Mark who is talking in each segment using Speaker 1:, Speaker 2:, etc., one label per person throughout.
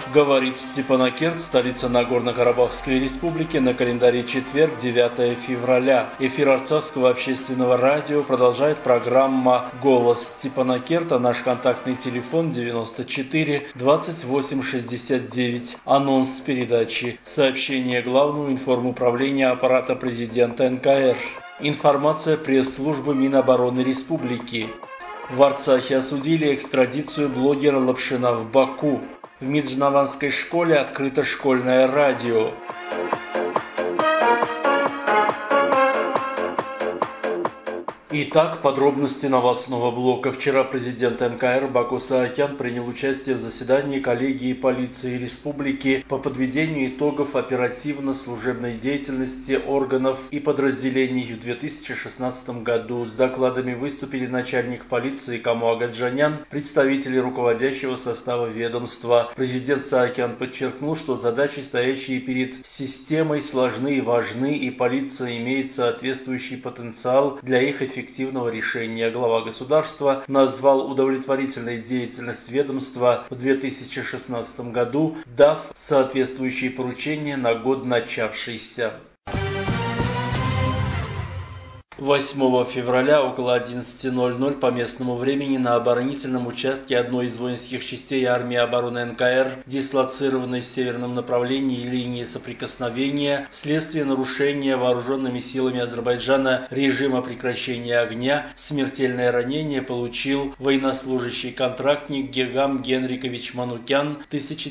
Speaker 1: Говорит Степанакерт, столица Нагорно-Карабахской республики, на календаре четверг, 9 февраля. Эфир Арцахского общественного радио продолжает программа «Голос Степанакерта». Наш контактный телефон 94 28 69. Анонс передачи. Сообщение Главного информуправления аппарата президента НКР. Информация пресс-службы Минобороны Республики. В Арцахе осудили экстрадицию блогера Лапшина в Баку. В Миджнаванской школе открыто школьное радио. Итак, подробности новостного блока. Вчера президент НКР Баку Саакян принял участие в заседании коллегии полиции республики по подведению итогов оперативно-служебной деятельности органов и подразделений в 2016 году. С докладами выступили начальник полиции Каму Агаджанян, представители руководящего состава ведомства. Президент Саакян подчеркнул, что задачи, стоящие перед системой, сложны и важны, и полиция имеет соответствующий потенциал для их эффективного решения. Глава государства назвал удовлетворительной деятельность ведомства в 2016 году, дав соответствующие поручения на год начавшийся. 8 февраля около 11:00 по местному времени на оборонительном участке одной из воинских частей армии обороны НКР, дислоцированной в северном направлении линии соприкосновения, вследствие нарушения вооруженными силами Азербайджана режима прекращения огня, смертельное ранение получил военнослужащий контрактник Гегам Генрикович Манукян,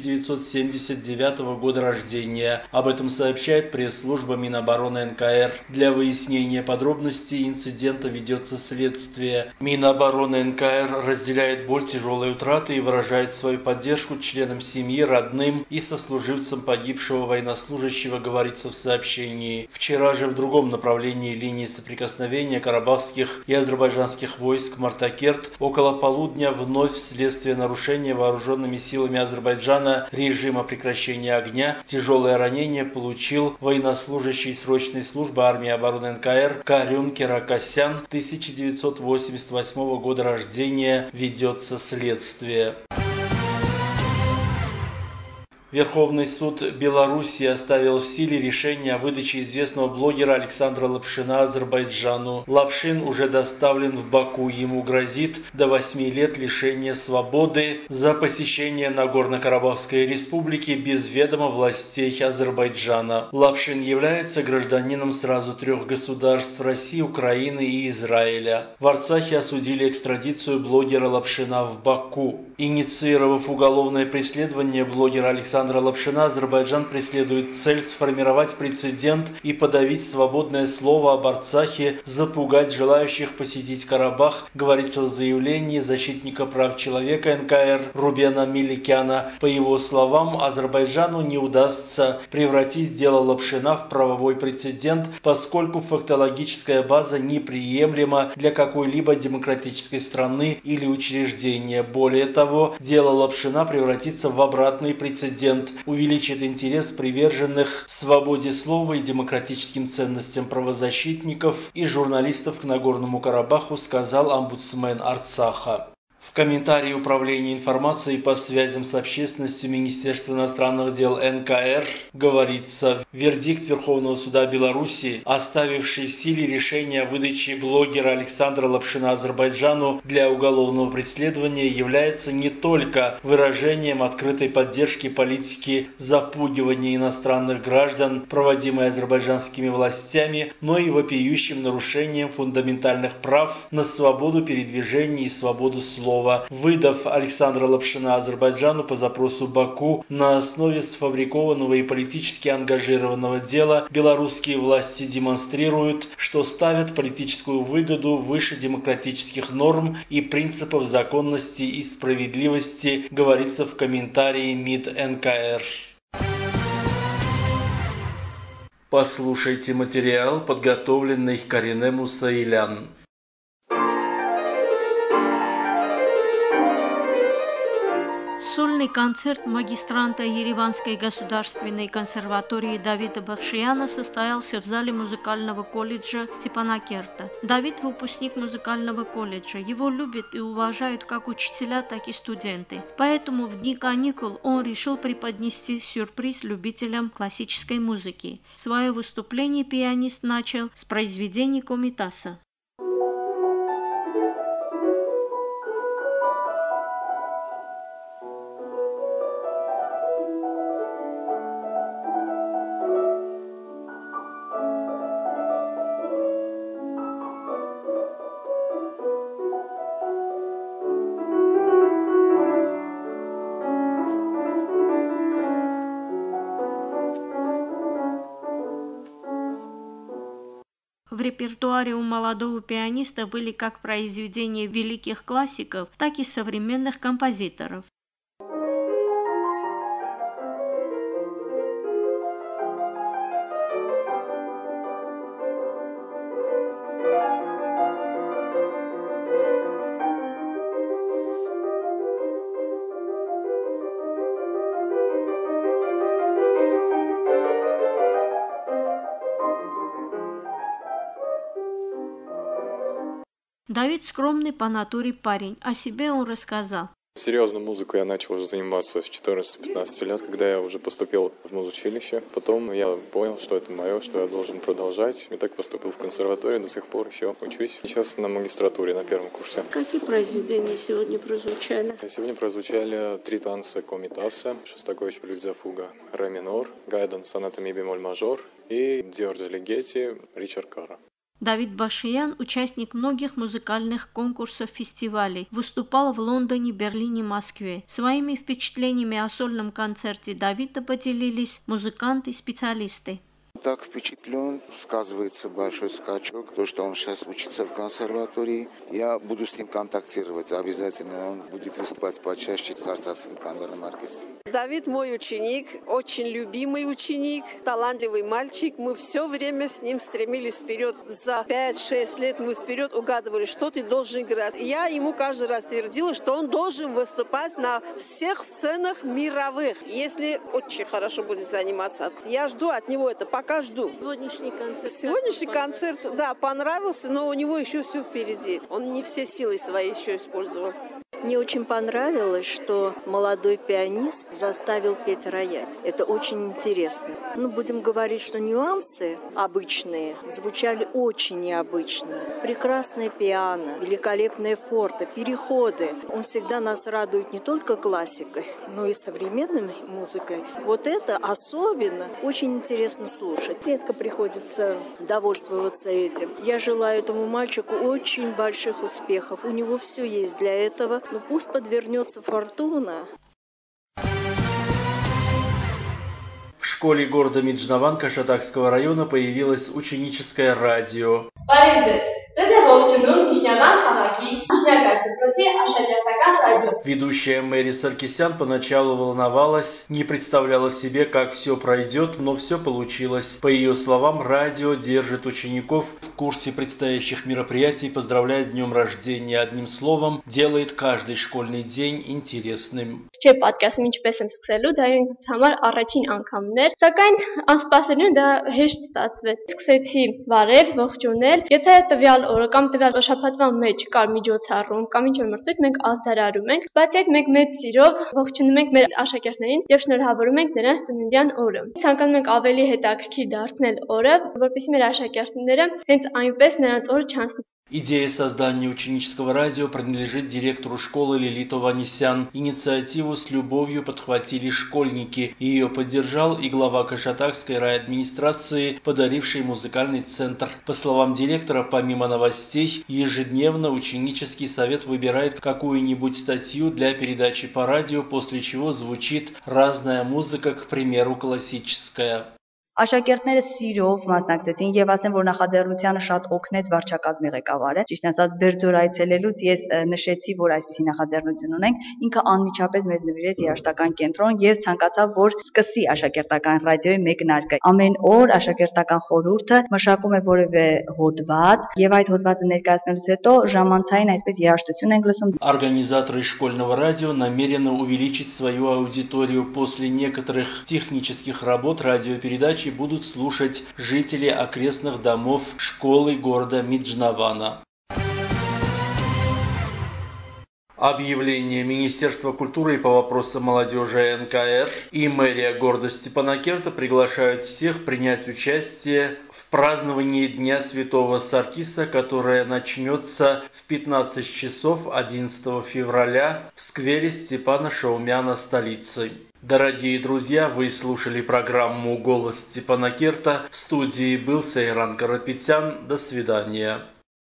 Speaker 1: 1979 года рождения. Об этом сообщает пресс-служба Минобороны НКР. Для выяснения подробностей инцидента ведется следствие. Минобороны НКР разделяет боль тяжелой утраты и выражает свою поддержку членам семьи, родным и сослуживцам погибшего военнослужащего, говорится в сообщении. Вчера же в другом направлении линии соприкосновения карабахских и азербайджанских войск Мартакерт около полудня вновь вследствие нарушения вооруженными силами Азербайджана режима прекращения огня тяжелое ранение получил военнослужащий срочной службы армии обороны НКР Карюн Керакасян, 1988 года рождения, ведется следствие. Верховный суд Беларуси оставил в силе решение о выдаче известного блогера Александра Лапшина Азербайджану. Лапшин уже доставлен в Баку. Ему грозит до 8 лет лишения свободы за посещение Нагорно-Карабахской республики без ведома властей Азербайджана. Лапшин является гражданином сразу 3 государств – России, Украины и Израиля. В Арцахе осудили экстрадицию блогера Лапшина в Баку. Инициировав уголовное преследование блогера Александра Лапшина, Азербайджан преследует цель сформировать прецедент и подавить свободное слово об Арцахе, запугать желающих посетить Карабах, говорится в заявлении защитника прав человека НКР Рубена Миликяна. По его словам, Азербайджану не удастся превратить дело Лапшина в правовой прецедент, поскольку фактологическая база неприемлема для какой-либо демократической страны или учреждения. Более того, дело Лапшина превратится в обратный прецедент, увеличит интерес приверженных свободе слова и демократическим ценностям правозащитников и журналистов к Нагорному Карабаху, сказал омбудсмен Арцаха. В комментарии Управления информацией по связям с общественностью Министерства иностранных дел НКР говорится: вердикт Верховного суда Беларуси, оставивший в силе решение о выдаче блогера Александра Лапшина Азербайджану для уголовного преследования, является не только выражением открытой поддержки политики запугивания иностранных граждан, проводимой азербайджанскими властями, но и вопиющим нарушением фундаментальных прав на свободу передвижения и свободу слова. Выдав Александра Лапшина Азербайджану по запросу Баку на основе сфабрикованного и политически ангажированного дела, белорусские власти демонстрируют, что ставят политическую выгоду выше демократических норм и принципов законности и справедливости, говорится в комментарии МИД НКР. Послушайте материал, подготовленный Карине Мусаилян.
Speaker 2: Sul Сольный концерт магистранта Ереванской государственной консерватории Давида Бахшияна состоялся в зале музыкального колледжа Степанакерта. Давид – выпускник музыкального колледжа. Его любят и уважают как учителя, так и студенты. Поэтому в дни каникул он решил преподнести сюрприз любителям классической музыки. Свое выступление пианист начал с произведений Комитаса. В репертуаре у молодого пианиста были как произведения великих классиков, так и современных композиторов. Давид скромный по натуре парень, о себе он рассказал.
Speaker 3: Серьезную музыку я начал уже заниматься с 14-15 лет, когда я уже поступил в музучилище. Потом я понял, что это мое, что я должен продолжать. И так поступил в консерваторию, до сих пор еще учусь. Сейчас на магистратуре, на первом курсе.
Speaker 2: Какие произведения сегодня прозвучали?
Speaker 3: Сегодня прозвучали 3 танца Комитаса, Шостакович прелюдия фуга, ре минор, Гайден соната ми бемоль мажор и Георгий Легетти, Ричард Кара.
Speaker 2: Давид Бахшиян – участник многих музыкальных конкурсов, фестивалей, выступал в Лондоне, Берлине, Москве. Своими впечатлениями о сольном концерте Давида поделились музыканты-специалисты.
Speaker 4: Так впечатлен, сказывается большой скачок, то, что он сейчас учится в консерватории. Я буду с ним контактировать, обязательно он будет выступать почаще в Царском камерном оркестре.
Speaker 5: Давид мой ученик, очень любимый ученик, талантливый мальчик. Мы все время с ним стремились вперед. За 5-6 лет мы вперед угадывали, что ты должен играть. И я ему каждый раз твердила, что он должен выступать на всех сценах мировых, если очень хорошо будет заниматься. Я жду от него это, пока жду. Сегодняшний концерт, да, понравился, но у него еще все впереди. Он не все силы свои еще использовал.
Speaker 6: Мне очень понравилось, что молодой пианист заставил петь рояль. Это очень интересно. Будем говорить, что нюансы обычные звучали очень необычно. Прекрасное пиано, великолепное форте, переходы. Он всегда нас радует не только классикой, но и современной музыкой. Вот это особенно очень интересно слушать. Редко приходится довольствоваться этим. Я желаю этому мальчику очень больших успехов. У него все есть для этого. Но пусть подвернется фортуна.
Speaker 1: В школе города Меджнаван Кашатакского района появилось ученическое радио. Ведущая Мэри Саркисян поначалу волновалась, не представляла себе, как все пройдет, но все получилось. По ее словам, радио держит учеников в курсе предстоящих мероприятий, поздравляет с днем рождения. Одним словом, делает каждый школьный день интересным.
Speaker 7: Չէ պատկասում ինչպես եմ սկսելու, դա ինձ համար առաջին անգամն էր, սակայն անսպասելիորեն դա հեշտ ստացվեց։ Սկսեցի վարել, ողջունել, եթե տվյալ օրը կամ տվյալ շաբաթվա մեջ կար միջոցառում կամ ինչ-որ մրցույթ, մենք ազդարարում ենք, բայց այդ մենք մեծ սիրով ողջունում ենք մեր աշակերտներին եւ շնորհավորում ենք նրանց ծննդյան օրը։ Ցանկանում ենք ավելի հետաքրքիր дարձնել օրը, որպեսզի մեր աշակերտները հենց այնպես նրանց օրը չանցնի։
Speaker 1: Идея создания ученического радио принадлежит директору школы Лилиту Ванесян. Инициативу с любовью подхватили школьники. Ее поддержал и глава Кашатакской райадминистрации, подаривший музыкальный центр. По словам директора, помимо новостей, ежедневно ученический совет выбирает какую-нибудь статью для передачи по радио, после чего звучит разная музыка, к примеру, классическая.
Speaker 8: Աշակերտները սիրով մասնակցեցին եւ ասեմ, որ նախաձեռնությանը շատ օգնեց վարչակազմի ղեկավարը։ Ճիշտ ասած, Բերձոր այցելելուց ես նշեցի, որ այսպիսի նախաձեռնություն ունենք։ Ինքը անմիջապես մեզ նվիրեց երաժշտական կենտրոն եւ ցանկացավ, որ սկսի աշակերտական ռադիոյի մեկնարկը։ Ամեն օր աշակերտական խորհուրդը մշակում է որևէ հոդված եւ այդ հոդվածը ներկայացնելուց հետո ժամանցային այսպես երաժշտություն ենք լսում։
Speaker 1: Организаторы школьного радио намерены увеличить свою аудиторию. После некоторых технических работ радиопередачи будут слушать жители окрестных домов школы города Миджнавана. Объявление Министерства культуры по вопросам молодежи НКР и мэрия города Степанакерта приглашают всех принять участие в праздновании Дня Святого Саркиса, которое начнется в 15 часов 11 февраля в сквере Степана Шаумяна столицы. Дорогие друзья, вы слушали программу «Голос Степанакерта». В студии был Сайран Карапетян. До свидания.